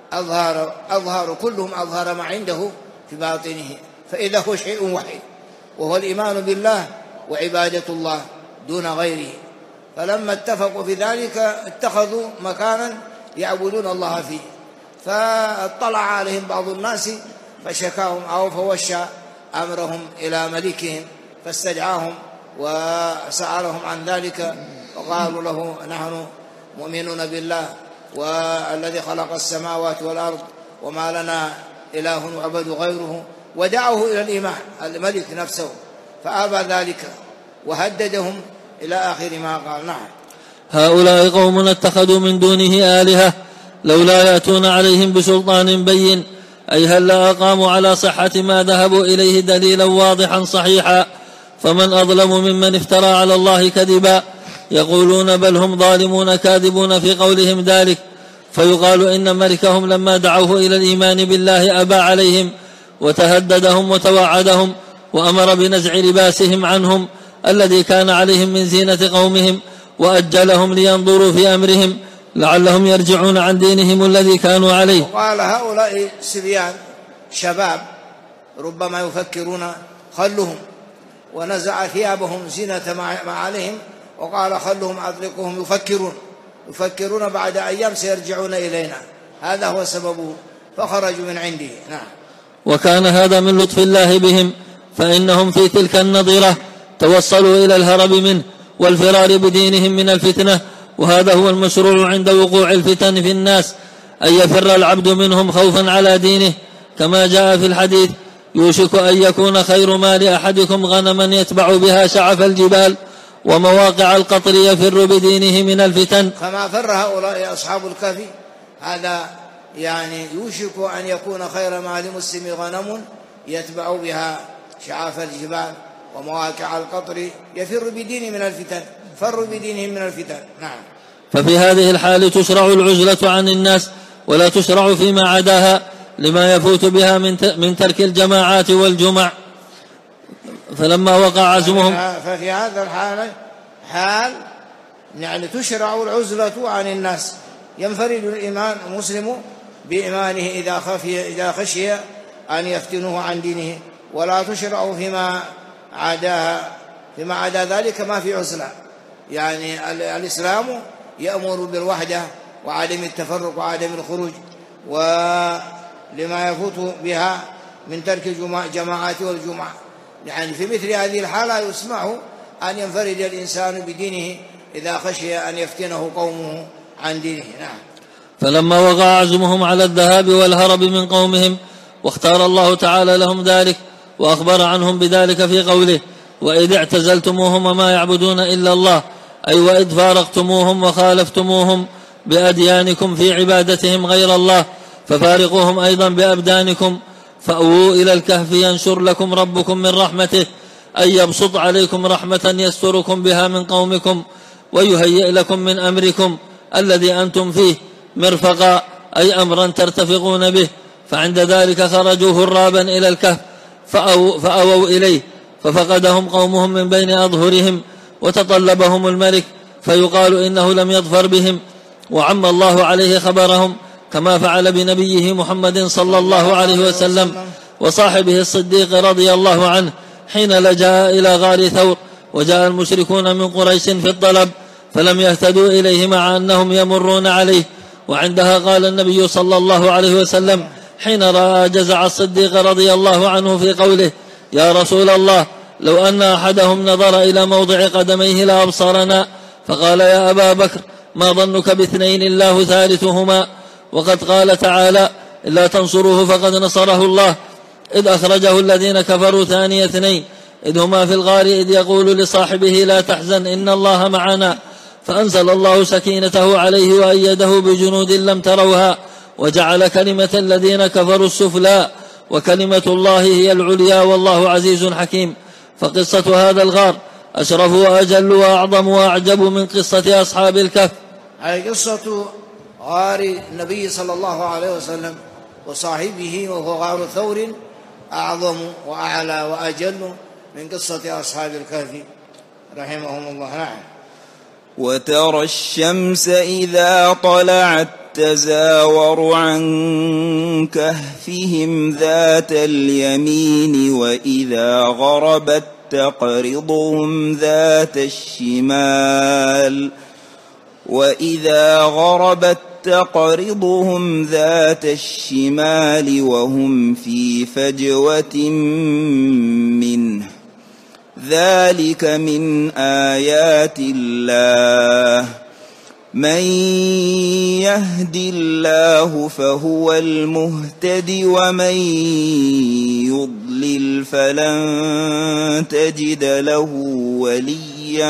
كلهم أظهر ما عنده في باطنه، فإذا هو شيء واحد وهو الإيمان بالله وعبادة الله دون غيره. فلما اتفقوا في ذلك اتخذوا مكانا يعبدون الله فيه، فاطلع عليهم بعض الناس فشكاهم أو فوشى أمرهم إلى ملكهم، فاستدعاهم وسألهم عن ذلك، وقالوا له نحن مؤمنون بالله والذي خلق السماوات والأرض وما لنا إله يعبد غيره، ودعوه إلى الإيمان الملك نفسه، فأبى ذلك وهددهم إلى آخر ما قال. نعم. هؤلاء قوم اتخذوا من دونه آلهة لولا يأتون عليهم بسلطان بين، أي هل لا أقاموا على صحة ما ذهبوا إليه دليلا واضحا صحيحا، فمن أظلم ممن افترى على الله كذبا. يقولون بل هم ظالمون كاذبون في قولهم ذلك، فيقال إن ملكهم لما دعوه إلى الإيمان بالله أبى عليهم وتهددهم وتوعدهم، وأمر بنزع لباسهم عنهم الذي كان عليهم من زينة قومهم، وأجلهم لينظروا في أمرهم لعلهم يرجعون عن دينهم الذي كانوا عليه. وقال هؤلاء صبيان شباب ربما يفكرون خلهم، ونزع ثيابهم زينة ما عليهم، وقال خلهم أطلقهم يفكرون، يفكرون بعد أيام سيرجعون إلينا، هذا هو سببه، فخرجوا من عنده. نعم. وكان هذا من لطف الله بهم، فإنهم في تلك النظرة توصلوا إلى الهرب منه والفرار بدينهم من الفتنة، وهذا هو المشروع عند وقوع الفتن في الناس، أن يفر العبد منهم خوفا على دينه، كما جاء في الحديث: يوشك أن يكون خير مال أحدكم غنما يتبع بها شعف الجبال ومواقع القطر يفر بدينه من الفتن. كما فر هؤلاء أصحاب الكهف، هذا يعني يوشك أن يكون خير مال مسلم غنم يتبع بها شعاف الجبال ومواقع القطر يفر بدينه من الفتن، فر بدينهم من الفتن. نعم. ففي هذه الحال تشرع العزلة عن الناس، ولا تشرع فيما عداها لما يفوت بها من ترك الجماعات والجمع. فلما وقع عزمهم، ففي هذا الحال حال يعني تشرع العزلة عن الناس، ينفرد الإيمان المسلم بإيمانه إذا خشي أن يفتنوه عن دينه، ولا تشرع فيما عدا ذلك ما في عزلة. يعني الإسلام يأمر بالوحدة وعدم التفرق وعدم الخروج، ولما يفوت بها من ترك الجماعات والجمعة. يعني في مثل هذه الحالة يسمح أن ينفرد الإنسان بدينه إذا خشي أن يفتنه قومه عن دينه. نعم. فلما وقع عزمهم على الذهاب والهرب من قومهم، واختار الله تعالى لهم ذلك وأخبر عنهم بذلك في قوله: وإذ اعتزلتموهم وما يعبدون إلا الله، أي وإذ فارقتموهم وخالفتموهم بأديانكم في عبادتهم غير الله، ففارقوهم أيضا بأبدانكم، فأووا إلى الكهف ينشر لكم ربكم من رحمته، أي يبسط عليكم رحمة يستركم بها من قومكم، ويهيئ لكم من أمركم الذي أنتم فيه مرفقا، أي أمرا ترتفقون به. فعند ذلك خرجوا هرابا إلى الكهف فأووا إليه، ففقدهم قومهم من بين أظهرهم، وتطلبهم الملك، فيقال إنه لم يظفر بهم، وعم الله عليه خبرهم، كما فعل بنبيه محمد صلى الله عليه وسلم وصاحبه الصديق رضي الله عنه حين لجأ إلى غار ثور، وجاء المشركون من قريش في الطلب فلم يهتدوا إليه مع أنهم يمرون عليه. وعندها قال النبي صلى الله عليه وسلم حين رأى جزع الصديق رضي الله عنه في قوله: يا رسول الله، لو أن أحدهم نظر إلى موضع قدميه لأبصرنا. فقال: يا أبا بكر، ما ظنك باثنين الله ثالثهما؟ وقد قال تعالى: إلا تنصروه فقد نصره الله، إذ أخرجه الذين كفروا ثاني اثنين إذ هما في الغار إذ يقول لصاحبه: لا تحزن إن الله معنا، فأنزل الله سكينته عليه وأيده بجنود لم تروها، وجعل كلمة الذين كفروا السفلى، وكلمة الله هي العليا، والله عزيز حكيم. فقصة هذا الغار أشرف وأجل وأعظم وأعجب من قصة أصحاب الكهف. هذه قصة غار النبي صلى الله عليه وسلم وصاحبه وهو غار ثور أعظم وأعلى وأجل من قصة أصحاب الكهف رحمهم الله. نعم. وترى الشمس إذا طلعت تزاور عن كهفهم ذات اليمين، وإذا غربت تقرضهم ذات الشمال وهم في فجوة منه. ذلك من آيات الله، من يهد الله فهو المهتد، ومن يضلل فلن تجد له وليا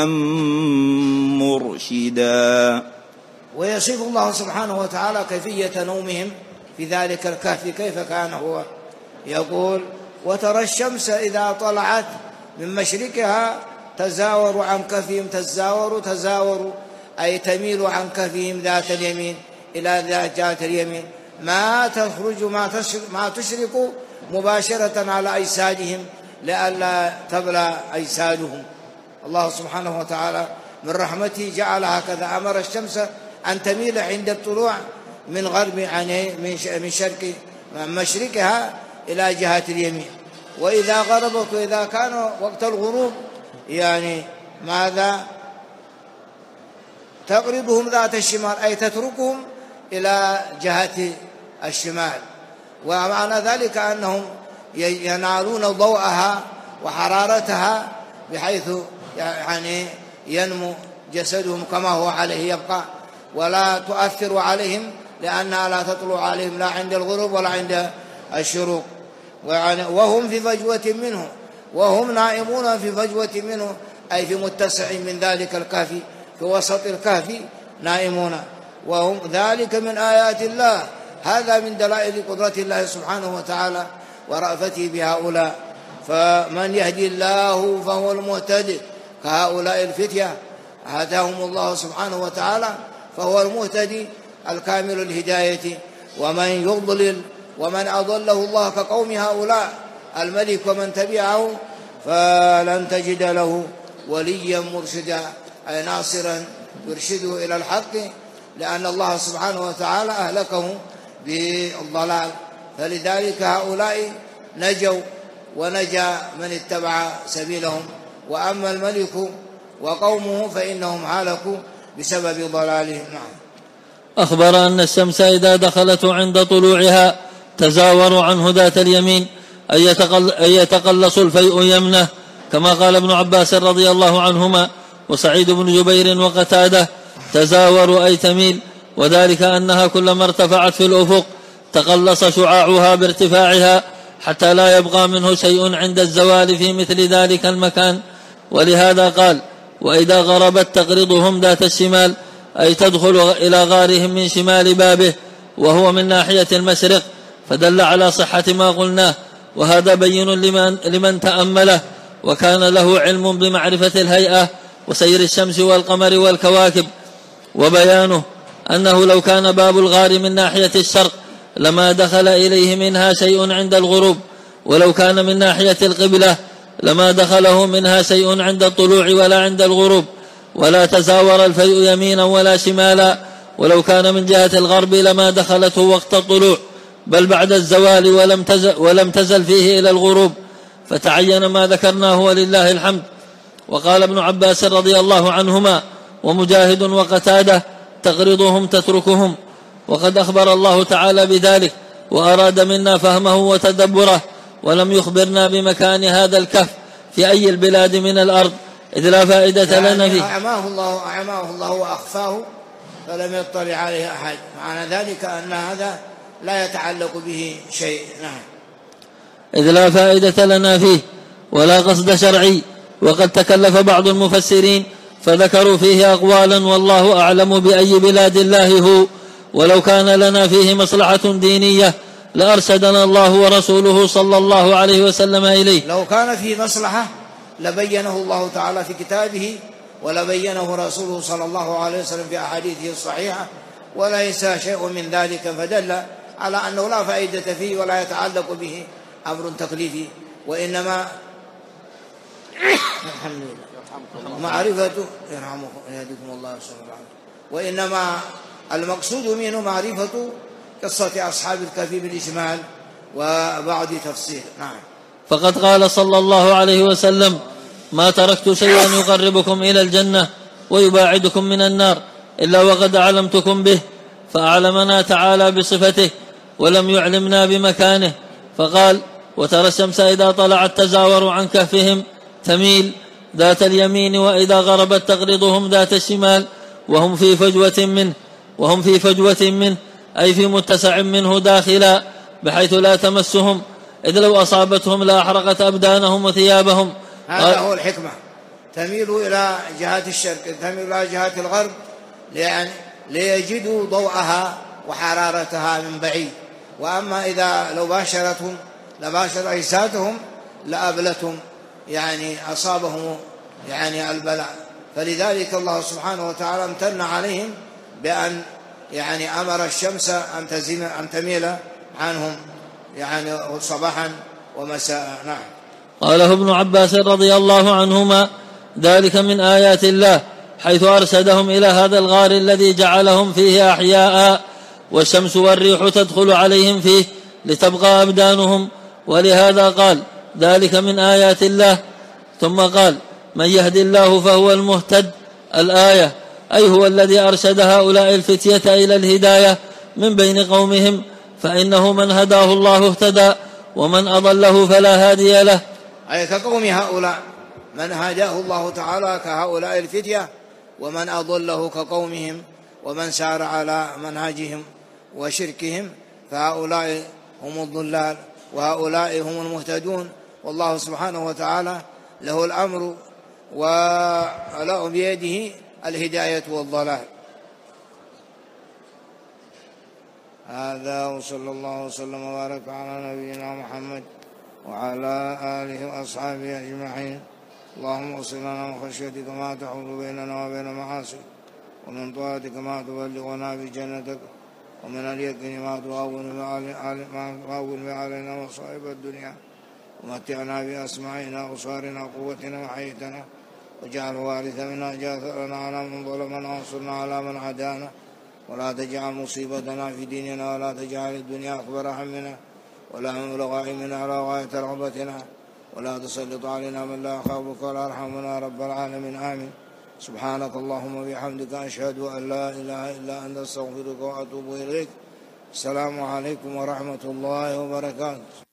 مرشدا. ويصف الله سبحانه وتعالى كيفية نومهم في ذلك الكهف كيف كان هو، يقول: وترى الشمس إذا طلعت من مشرقها تزاور عن كهفهم. تزاور أي تميل عن كهفهم ذات اليمين إلى ذات اليمين، ما تخرج ما تشرق مباشرة على أجسادهم لئلا تبلى أجسادهم. الله سبحانه وتعالى من رحمته جعل هكذا، أمر الشمس أن تميل عند الطلوع من غرب من شرق مشرقها إلى جهة اليمين، وإذا غربت وإذا كان وقت الغروب يعني ماذا تقرضهم ذات الشمال أي تتركهم إلى جهة الشمال، ومعنى ذلك أنهم ينالون ضوءها وحرارتها بحيث يعني ينمو جسدهم كما هو عليه يبقى، ولا تؤثر عليهم لأنها لا تطلع عليهم لا عند الغروب ولا عند الشروق، وهم في فجوة منه، وهم نائمون في فجوة منه أي في متسع من ذلك الكهف، في وسط الكهف نائمون، وهم ذلك من آيات الله، هذا من دلائل قدرة الله سبحانه وتعالى ورأفته بهؤلاء. فمن يهدي الله فهو المهتدي كهؤلاء الفتية هداهم الله سبحانه وتعالى فهو المهتدي الكامل الهداية، ومن يضلل ومن أضله الله كقوم هؤلاء الملك ومن تبعه فلن تجد له وليا مرشدا أي ناصرا يرشده إلى الحق، لأن الله سبحانه وتعالى أهلكه بالضلال، فلذلك هؤلاء نجوا ونجا من اتبع سبيلهم، وأما الملك وقومه فإنهم هلكوا بسبب ضلالهم. نعم. أخبر أن الشمس إذا دخلت عند طلوعها تزاور عنه ذات اليمين أي يتقلص الفيء يمنه، كما قال ابن عباس رضي الله عنهما وسعيد بن جبير وقتادة تزاور أي تميل، وذلك أنها كلما ارتفعت في الأفق تقلص شعاعها بارتفاعها حتى لا يبقى منه شيء عند الزوال في مثل ذلك المكان، ولهذا قال وإذا غربت تقرضهم ذات الشمال أي تدخل إلى غارهم من شمال بابه وهو من ناحية المشرق، فدل على صحة ما قلناه، وهذا بين لمن تأمله وكان له علم بمعرفة الهيئة وسير الشمس والقمر والكواكب، وبيانه أنه لو كان باب الغار من ناحية الشرق لما دخل إليه منها شيء عند الغروب، ولو كان من ناحية القبلة لما دخله منها شيء عند الطلوع ولا عند الغروب، ولا تزاور الفيء يمينا ولا شمالا، ولو كان من جهة الغرب لما دخلته وقت الطلوع بل بعد الزوال ولم تزل فيه إلى الغروب، فتعين ما ذكرناه ولله الحمد. وقال ابن عباس رضي الله عنهما ومجاهد وقتادة تقرضهم تتركهم، وقد أخبر الله تعالى بذلك وأراد منا فهمه وتدبره، ولم يخبرنا بمكان هذا الكهف في أي البلاد من الأرض إذ لا فائدة لنا فيه. أعماه الله وأخفاه فلم يطلع عليه أحد، معنى ذلك أن هذا لا يتعلق به شيء. نعم. إذ لا فائدة لنا فيه ولا قصد شرعي، وقد تكلف بعض المفسرين فذكروا فيه أقوالا والله أعلم بأي بلاد الله هو، ولو كان لنا فيه مصلحة دينية لأرشدنا الله ورسوله صلى الله عليه وسلم إليه. لو كان فيه مصلحة لبينه الله تعالى في كتابه ولبينه رسوله صلى الله عليه وسلم في أحاديثه الصحيحة، وليس شيء من ذلك، فدل على أنه لا فائدة فيه ولا يتعلق به أمر تكليفي، وإنما الحمد لله معرفة يهديكم الله صلى الله عليه وسلم، وإنما المقصود منه معرفة قصة أصحاب الكهف بالإجمال وبعض تفصيل. نعم. فقد قال صلى الله عليه وسلم ما تركت شيئا يقربكم إلى الجنة ويباعدكم من النار إلا وقد أعلمتكم به، فأعلمنا تعالى بصفته ولم يعلمنا بمكانه، فقال وترى الشمس إذا طلعت تزاور عن كهفهم تميل ذات اليمين وإذا غربت تقرضهم ذات الشمال وهم في فجوة منه أي في متسع منه داخلا بحيث لا تمسهم، إذ لو أصابتهم لأحرقت أبدانهم وثيابهم. هذا هو الحكمة، تميل إلى جهة الشرق، تميل إلى جهة الغرب ليجدوا ضوءها وحرارتها من بعيد، وأما إذا لو باشرتهم لباشر أجسادهم لأبلتهم، يعني أصابهم يعني البلاء، فلذلك الله سبحانه وتعالى امتن عليهم بأن يعني أمر الشمس أن تميل عنهم يعني صباحا ومساء. نعم. قاله ابن عباس رضي الله عنهما ذلك من آيات الله حيث أرشدهم إلى هذا الغار الذي جعلهم فيه أحياء، والشمس والريح تدخل عليهم فيه لتبقى أبدانهم، ولهذا قال ذلك من آيات الله. ثم قال من يهد الله فهو المهتد الآية، أي هو الذي أرشد هؤلاء الفتية إلى الهداية من بين قومهم، فإنه من هداه الله اهتدى ومن أضله فلا هادي له. أي كقوم هؤلاء، من هداه الله تعالى كهؤلاء الفتية، ومن أضله كقومهم ومن سار على منهجهم وشركهم، فهؤلاء هم الضلال وهؤلاء هم المهتدون. والله سبحانه وتعالى له الأمر وله بيده الهداية والضلال. هذا وصلى الله وسلم وبارك على نبينا محمد وعلى آله وأصحابه أجمعين. اللهم اغفر لنا من خشيتك ما تحول بيننا وبين معاصيك، ومن طاعتك ما تبلغنا بجنتك، ومن اليقين ما تهون علينا مصائب الدنيا، ومتعنا بأسماعنا وأبصارنا وقوتنا وحيتنا، واجعل الوارث منا، جاثرنا على من ظلمنا وانصرنا على من عادانا، ولا تجعل مصيبتنا في ديننا، ولا تجعل الدنيا أكبر همنا ولا مبلغ علمنا ولا غاية رغبتنا، ولا تسلط علينا من لا يخافك ولا يرحمنا رب العالمين. آمين. سبحانك اللهم وبحمدك، أشهد أن لا إله إلا أنت، أستغفرك وأتوب إليك. السلام عليكم ورحمة الله وبركاته.